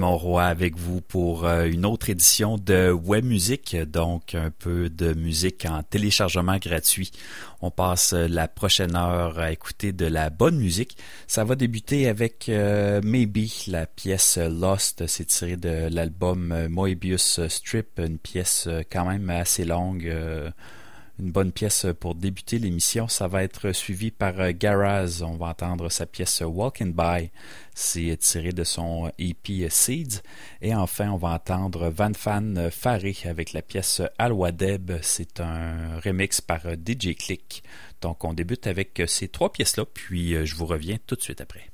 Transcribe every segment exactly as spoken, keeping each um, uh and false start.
Monroy avec vous pour euh, une autre édition de Web Musique, donc un peu de musique en téléchargement gratuit. On passe la prochaine heure à écouter de la bonne musique. Ça va débuter avec euh, Maybe, la pièce Lost. C'est tiré de l'album Moebius Strip, une pièce quand même assez longue. Euh, Une bonne pièce pour débuter l'émission. Ça va être suivi par Garaz. On va entendre sa pièce Walking By. C'est tiré de son E P Seeds. Et enfin, on va entendre Van Fan Faré avec la pièce Al-Wadeb. C'est un remix par D J Click. Donc, on débute avec ces trois pièces-là, puis je vous reviens tout de suite après.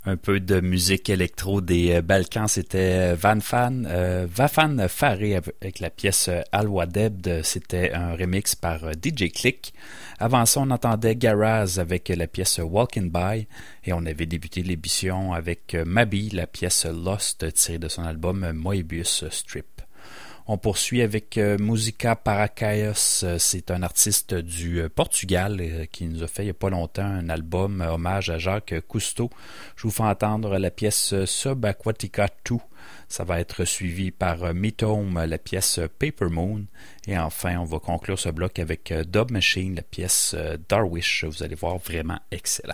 Un peu de musique électro des euh, Balkans, c'était Van Fan, euh, Vafan Faré avec la pièce euh, Alwa Debd, c'était un remix par euh, D J Click. Avant ça, on entendait Garaz avec la pièce Walking By et on avait débuté l'émission avec euh, Mabi, la pièce Lost tirée de son album Moebius Strip. On poursuit avec euh, Música para Caius. C'est un artiste du euh, Portugal euh, qui nous a fait il n'y a pas longtemps un album euh, hommage à Jacques Cousteau. Je vous fais entendre la pièce Subaquatica deux. Ça va être suivi par euh, Metome, la pièce Paper Moon. Et enfin, on va conclure ce bloc avec euh, Dub Machine, la pièce euh, Darwish. Vous allez voir, vraiment excellent.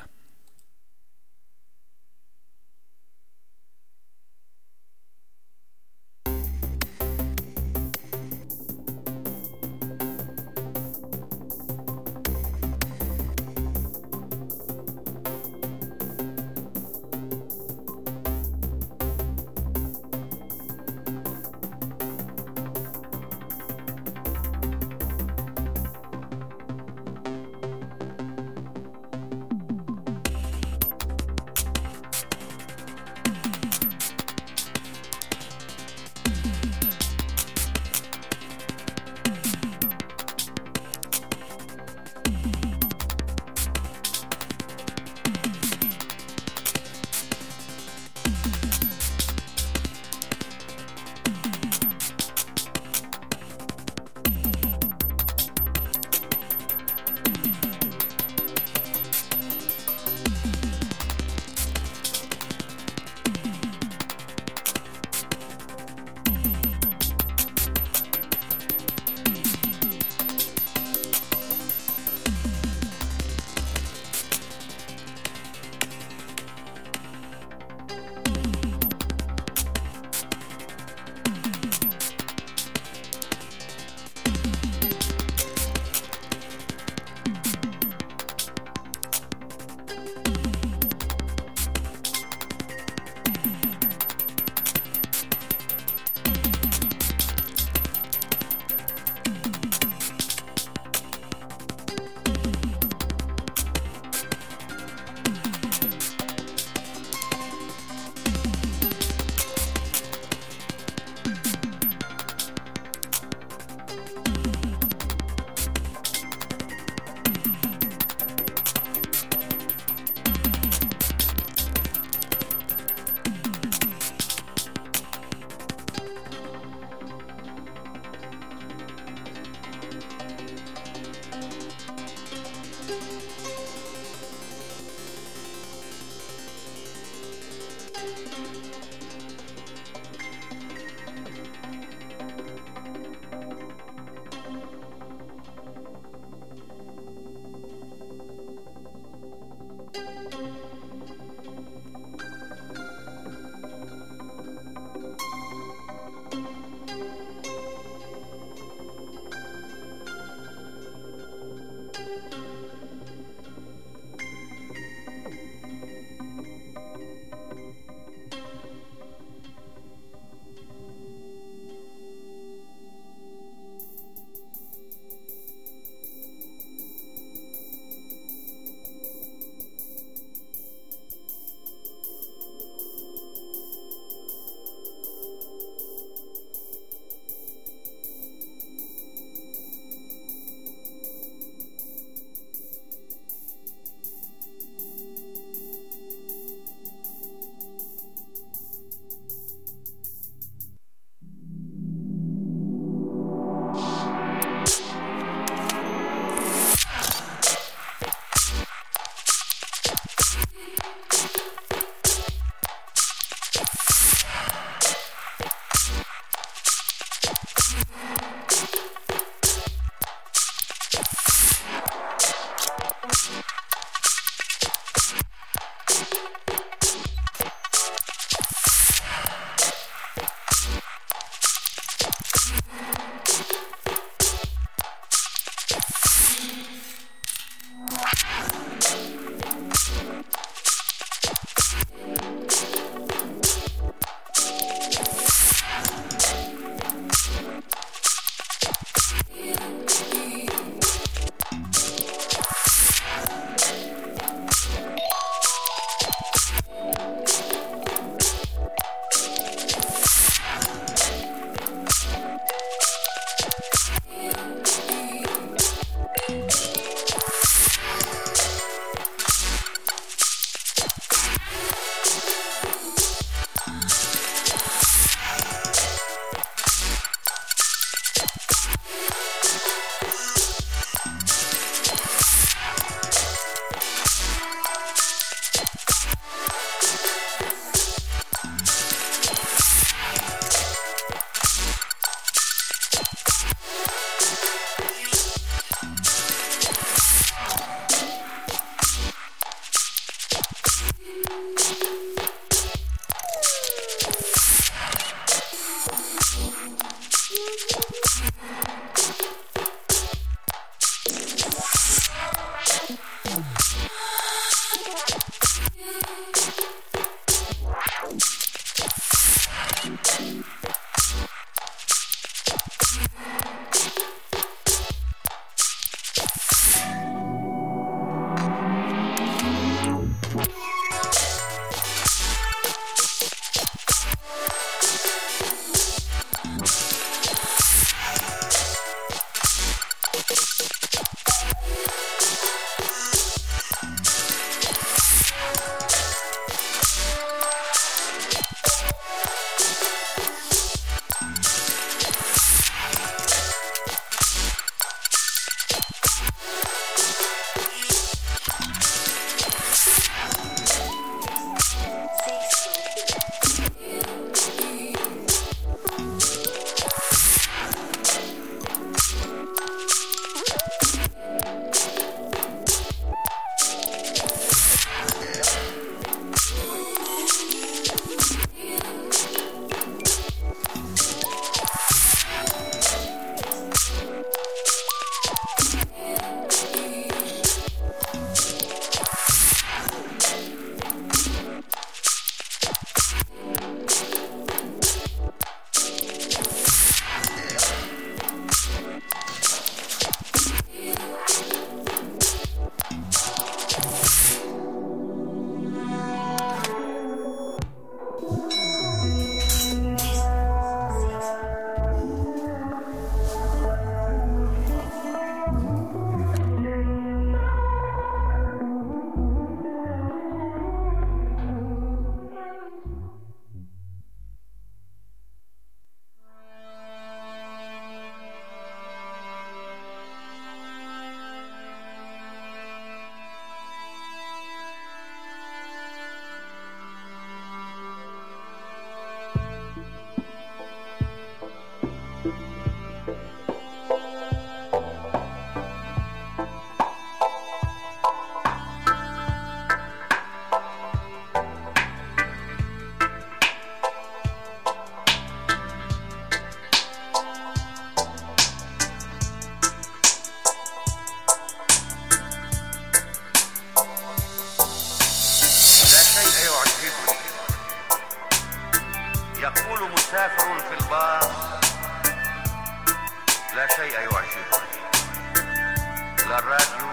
لا شيء يعجبني، لا الراديو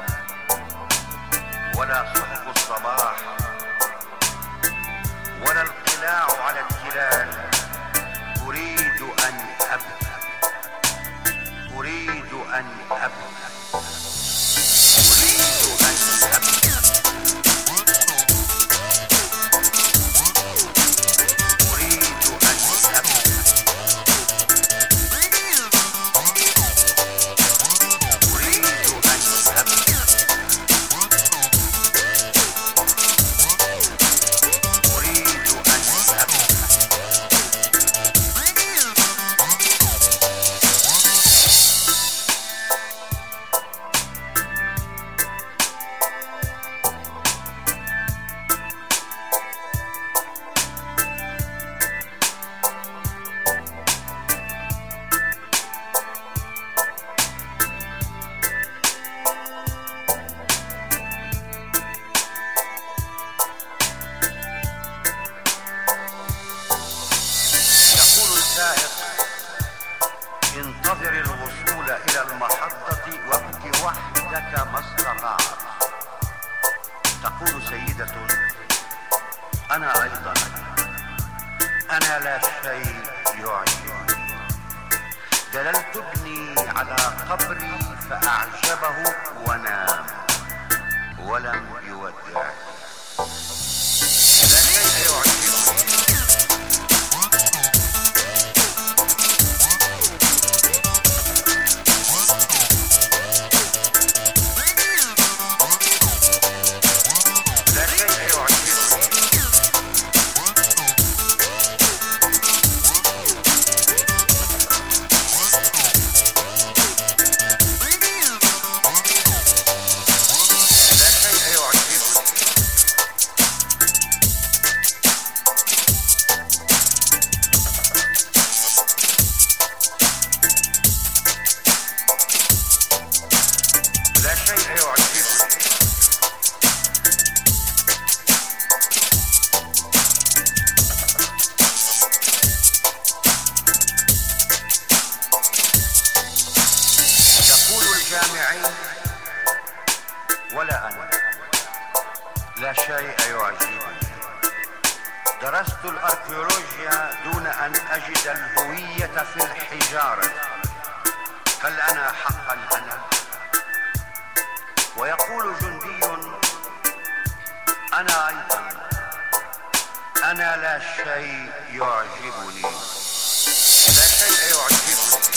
ولا صحف الصباح ولا القلاع على التلال. أريد أن أبقى، أريد أن أبقى، أريد أن أبقى، أريد أن أبقى، انتظر الوصول إلى المحطة وابك وحدك ما استطعت. تقول سيدة أنا أيضا، أنا لا شيء يعجبني. دللت ابني على قبري فأعجبه ونام ولم يودعني. لا شيء يعجبني، ولا أنا لا شيء يعجبني. درست الأركيولوجيا دون أن أجد الهوية في الحجارة. هل أنا حقا أنا؟ ويقول جندي أنا أيضا، أنا لا شيء يعجبني، لا شيء يعجبني.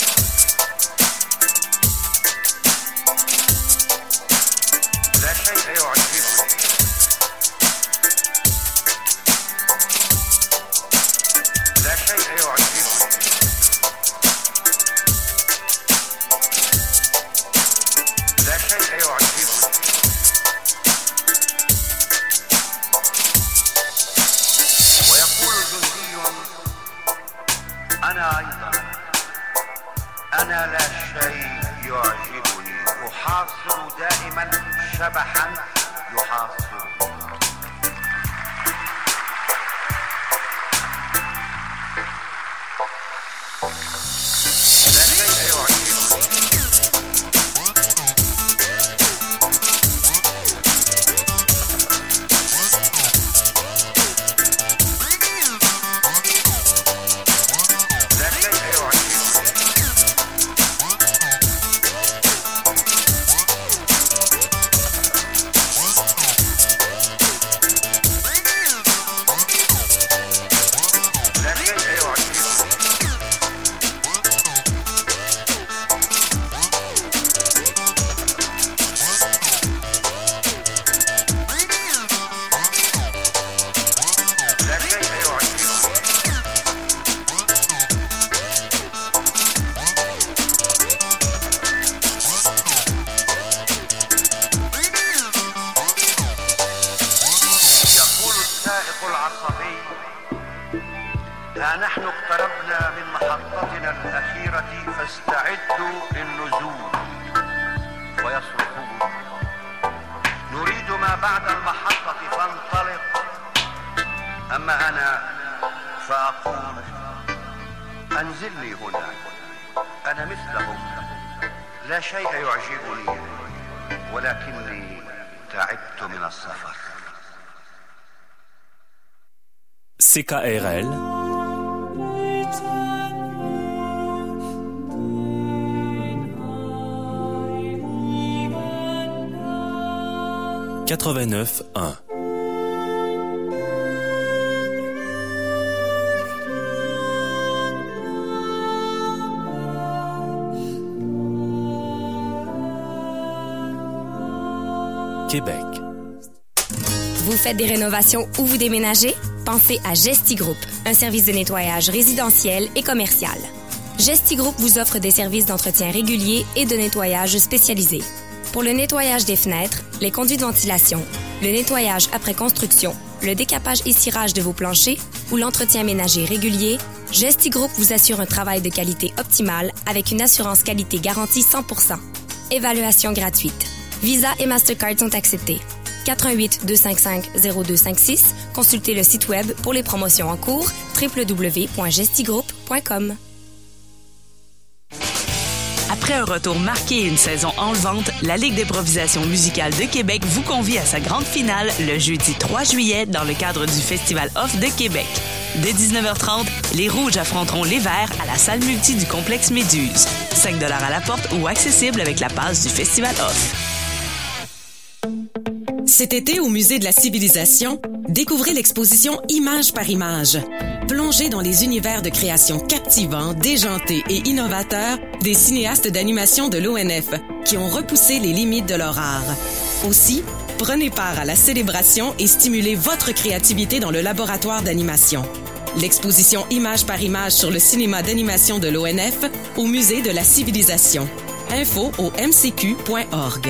لا شيء يعجبني، لا شيء يعجبني، لا شيء يعجبني. ويقول جندي أنا أيضا، أنا لا شيء يعجبني. أحاصر دائما شبحا يحاصر. لا شيء يعجبني، لا شيء يعجبني. العصبي. ها نحن اقتربنا من محطتنا الأخيرة فاستعدوا للنزول. ويصرخون نريد ما بعد المحطة فانطلق. أما أنا فأقول أنزلني هنا، أنا مثلهم لا شيء يعجبني ولكني تعبت من السفر. C K R L quatre-vingt-neuf un. Québec. Vous faites des rénovations ou vous déménagez? Pensez à Gesti Group, un service de nettoyage résidentiel et commercial. Gesti Group vous offre des services d'entretien réguliers et de nettoyage spécialisés. Pour le nettoyage des fenêtres, les conduits de ventilation, le nettoyage après construction, le décapage et cirage de vos planchers ou l'entretien ménager régulier, Gesti Group vous assure un travail de qualité optimale avec une assurance qualité garantie cent pour cent. Évaluation gratuite. Visa et Mastercard sont acceptés. quatre un huit, deux cinq cinq, zéro deux cinq six. Consultez le site web pour les promotions en cours w w w point gestigroup point com. Après un retour marqué et une saison enlevante, la Ligue d'improvisation musicale de Québec vous convie à sa grande finale le jeudi trois juillet dans le cadre du Festival Off de Québec. Dès dix-neuf heures trente, les Rouges affronteront les Verts à la salle multi du complexe Méduse. cinq dollars à la porte ou accessible avec la passe du Festival Off. Cet été, au Musée de la Civilisation, découvrez l'exposition Image par image. Plongez dans les univers de création captivants, déjantés et innovateurs des cinéastes d'animation de l'O N F qui ont repoussé les limites de leur art. Aussi, prenez part à la célébration et stimulez votre créativité dans le laboratoire d'animation. L'exposition Image par image sur le cinéma d'animation de l'O N F au Musée de la Civilisation. Info au m c q point org.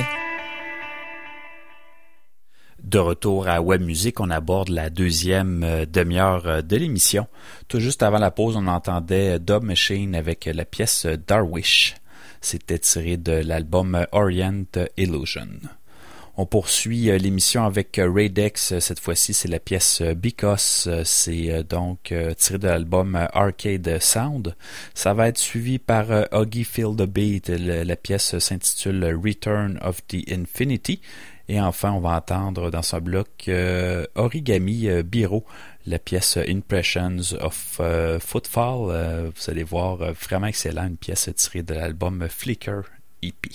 De retour à Web Musique, on aborde la deuxième euh, demi-heure euh, de l'émission. Tout juste avant la pause, on entendait Dub Machine avec la pièce Darwish. C'était tiré de l'album Orient Illusion. On poursuit euh, l'émission avec euh, Radex. Cette fois-ci, c'est la pièce euh, Because. C'est euh, donc euh, tiré de l'album euh, Arcade Sound. Ça va être suivi par euh, Huggy Feel the Beat. Le, la pièce s'intitule Return of the Infinity. Et enfin, on va entendre dans ce bloc euh, Origami euh, Biro, la pièce Impressions of euh, Footfall. Euh, vous allez voir, euh, vraiment excellent, une pièce tirée de l'album Flicker E P.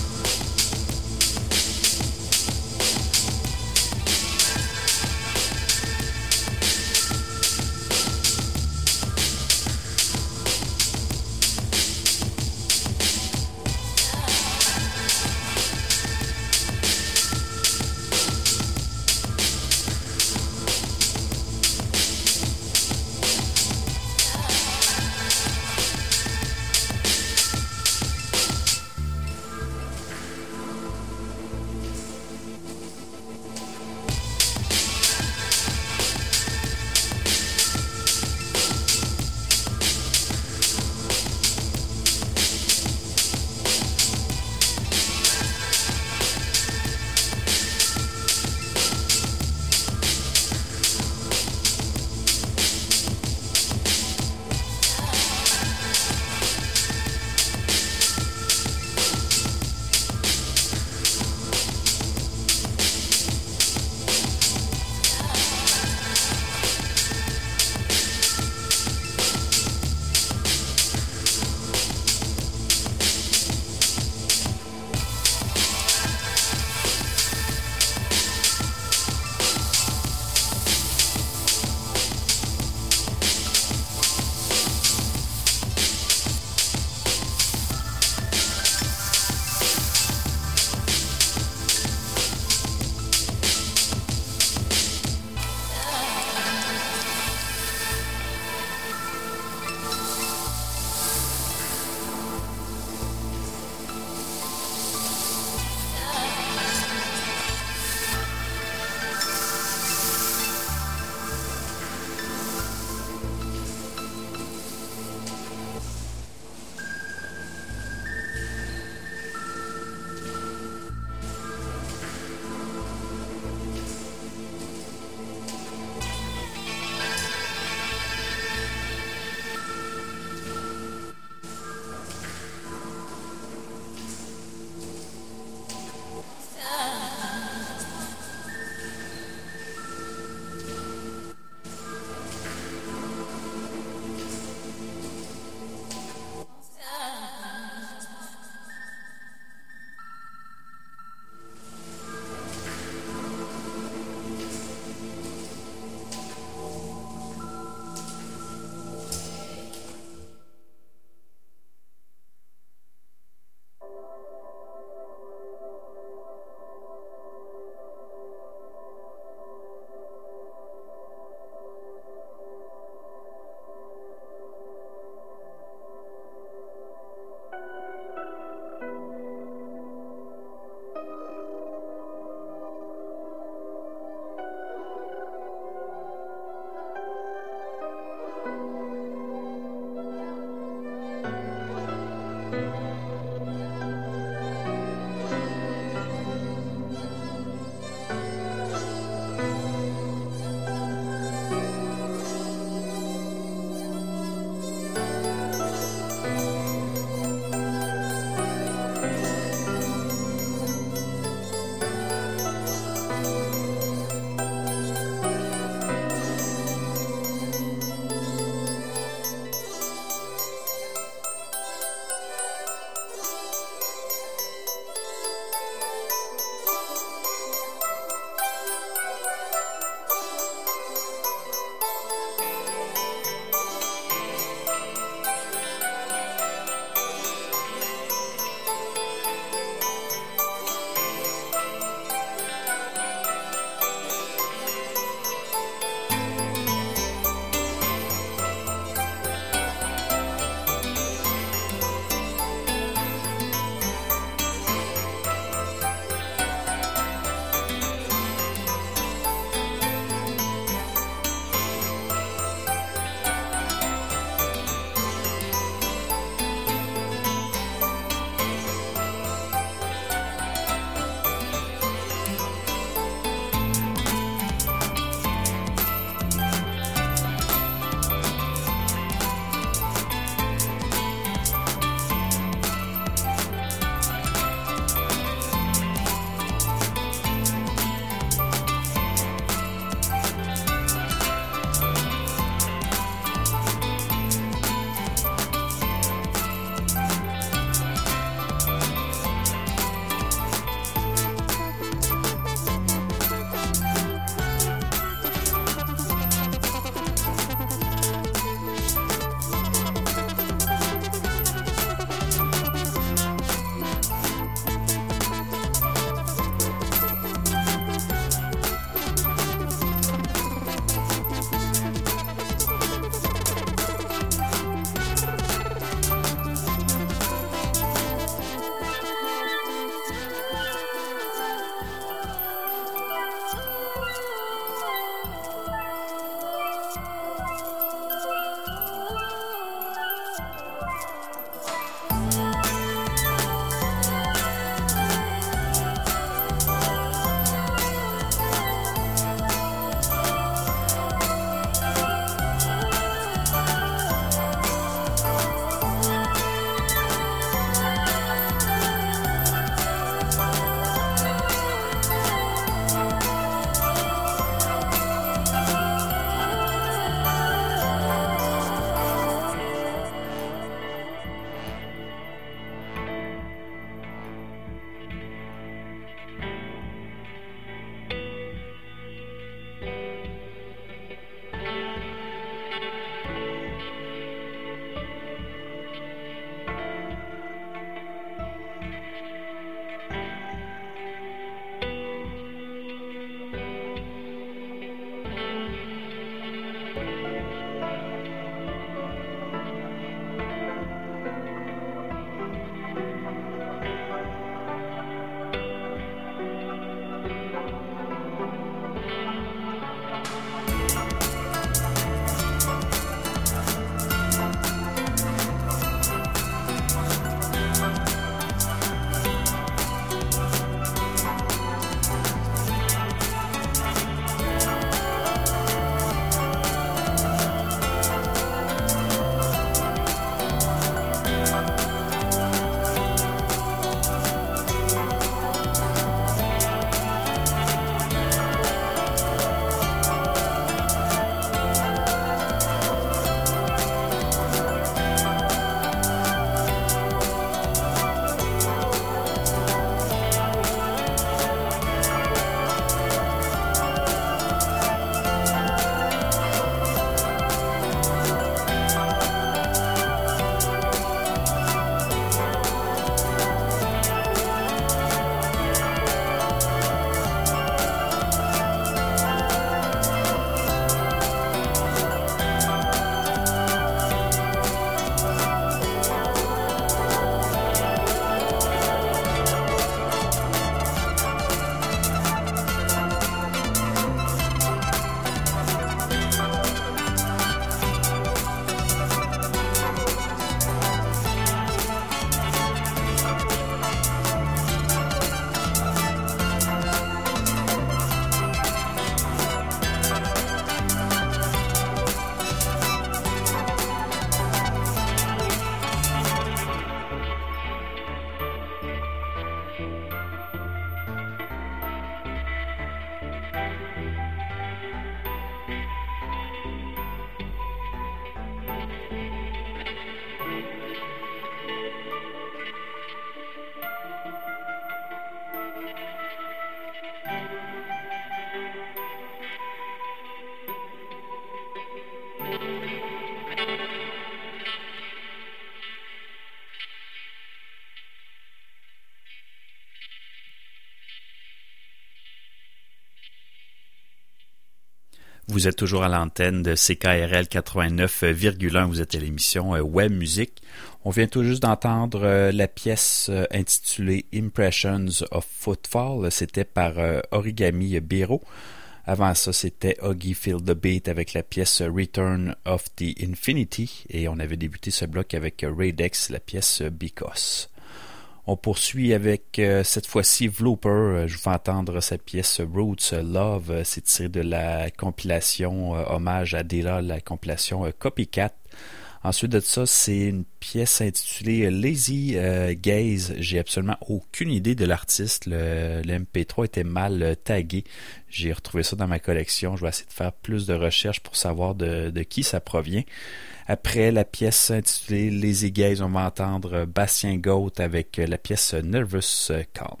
Vous êtes toujours à l'antenne de C K R L quatre-vingt-neuf virgule un. Vous êtes à l'émission Web Musique. On vient tout juste d'entendre euh, la pièce euh, intitulée Impressions of Footfall. C'était par euh, Origami Biro. Avant ça, c'était Huggy Feel the Beat avec la pièce Return of the Infinity. Et on avait débuté ce bloc avec Radex, la pièce Because. On poursuit avec, euh, cette fois-ci, Vlooper. Je vous fais entendre sa pièce Roots Love. C'est tiré de la compilation euh, hommage à Dela, la compilation euh, Copycat. Ensuite de ça, c'est une pièce intitulée Lazy euh, Gaze. J'ai absolument aucune idée de l'artiste. Le, le M P trois était mal euh, tagué. J'ai retrouvé ça dans ma collection. Je vais essayer de faire plus de recherches pour savoir de, de qui ça provient. Après la pièce intitulée Lazy Gaze, on va entendre Bastien Goat avec la pièce Nervous Calm.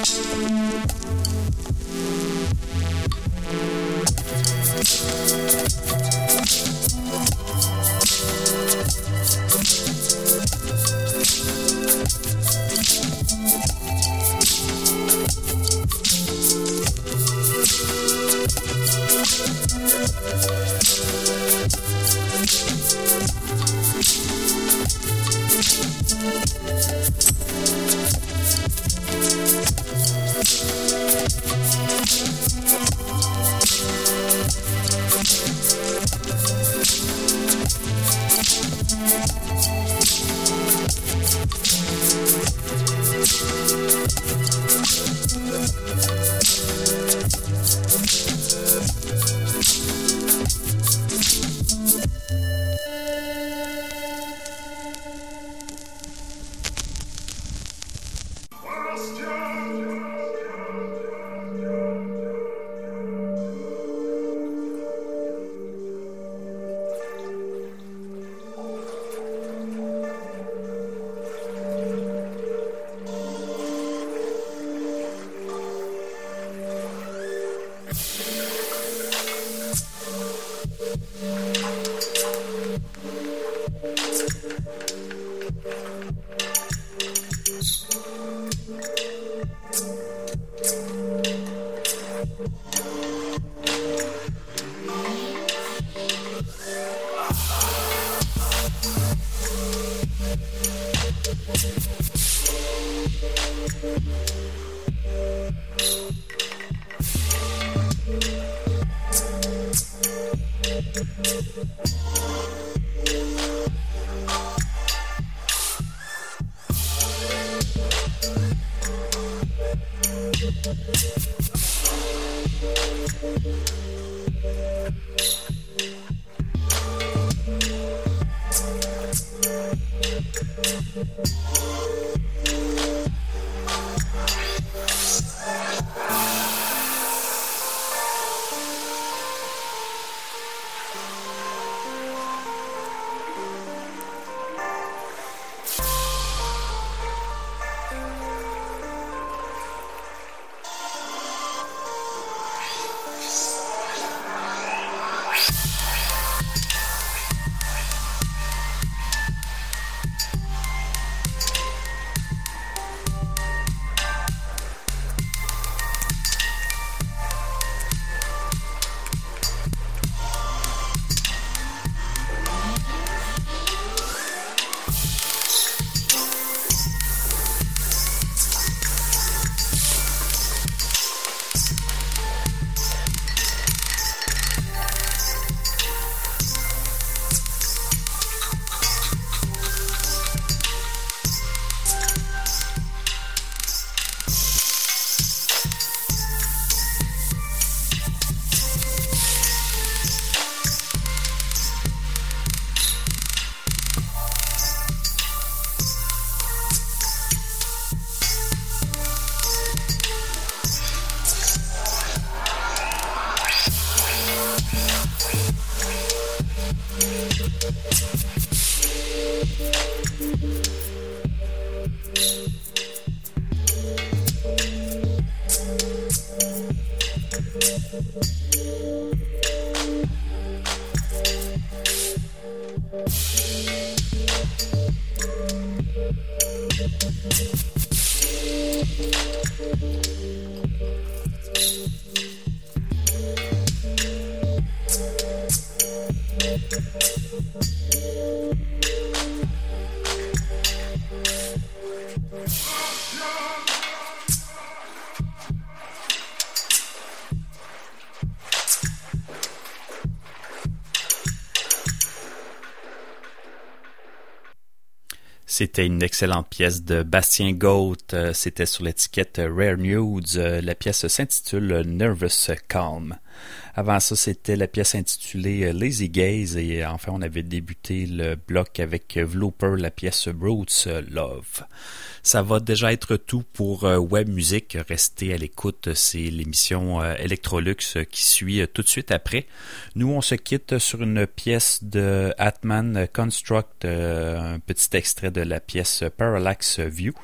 C'était une excellente pièce de Bastien Gaut. C'était sur l'étiquette Rare Nudes. La pièce s'intitule Nervous Calm. Avant ça, c'était la pièce intitulée Lazy Gaze. Et enfin, on avait débuté le bloc avec Vlooper, la pièce Roots Love. Ça va déjà être tout pour Web Music. Restez à l'écoute, c'est l'émission Electrolux qui suit tout de suite après. Nous, on se quitte sur une pièce de Atman Construct, un petit extrait de la pièce Parallax View.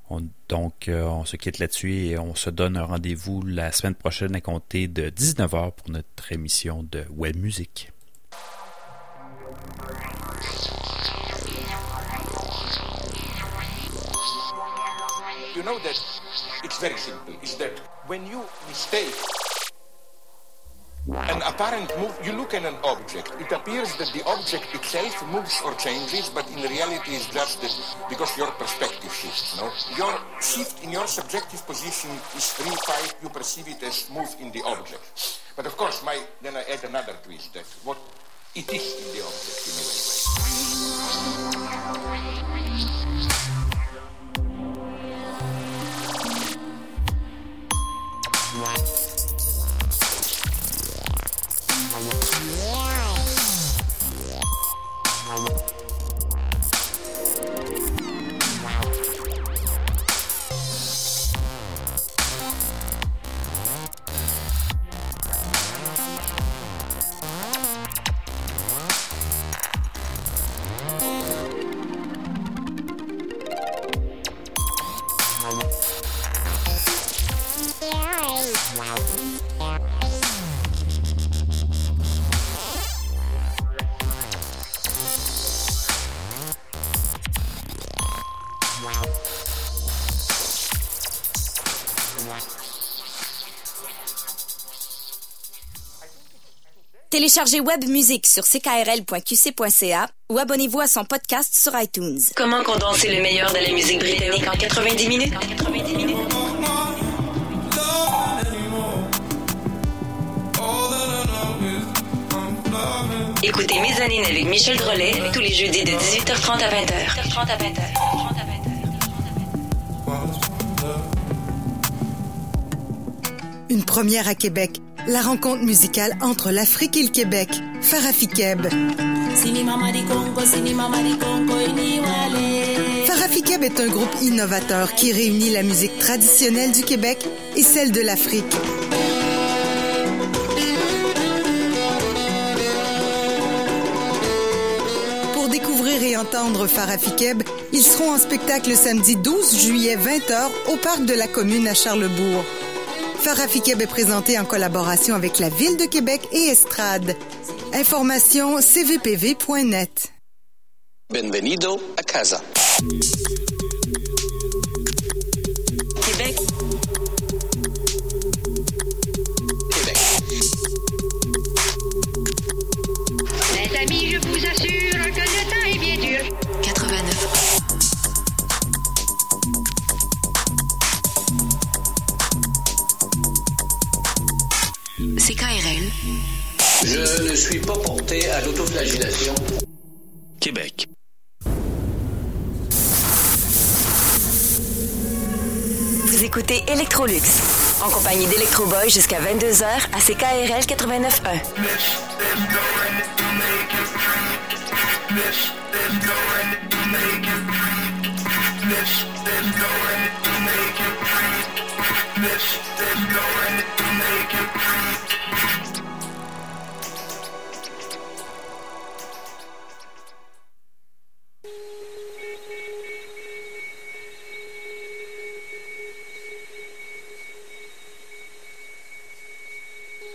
On, donc, euh, on se quitte là-dessus et on se donne un rendez-vous la semaine prochaine à compter de dix-neuf heures pour notre émission de Web Music. You know that it's very simple, is that when you mistake an apparent move, you look at an object, it appears that the object itself moves or changes, but in reality it's just that because your perspective shifts, no? Your shift in your subjective position is real type, you perceive it as move in the object. But of course, my, then I add another twist, that what it is in the object in a way. Téléchargez Web Music sur c k r l point q c point c a ou abonnez-vous à son podcast sur iTunes. Comment condenser le meilleur de la musique britannique en quatre-vingt-dix minutes? quatre-vingt-dix minutes. Écoutez Mezzanine avec Michel Drolet tous les jeudis de dix-huit heures trente à vingt heures. dix-huit heures trente à vingt heures. Une première à Québec. La rencontre musicale entre l'Afrique et le Québec. Farafikeb. Farafikeb est un groupe innovateur qui réunit la musique traditionnelle du Québec et celle de l'Afrique. Pour découvrir et entendre Farafikeb, ils seront en spectacle samedi douze juillet vingt heures au parc de la Commune à Charlebourg. Farafikeb est présenté en collaboration avec la Ville de Québec et Estrade. Information c v p v point net. Benvenido a casa. Québec. Québec. Mes amis, je vous assure que le temps est bien dur. quatre-vingt-neuf. C K R L. Je ne suis pas porté à l'autoflagellation. Québec. Vous écoutez Electrolux, en compagnie d'Electroboy jusqu'à vingt-deux heures à C K R L quatre-vingt-neuf point un.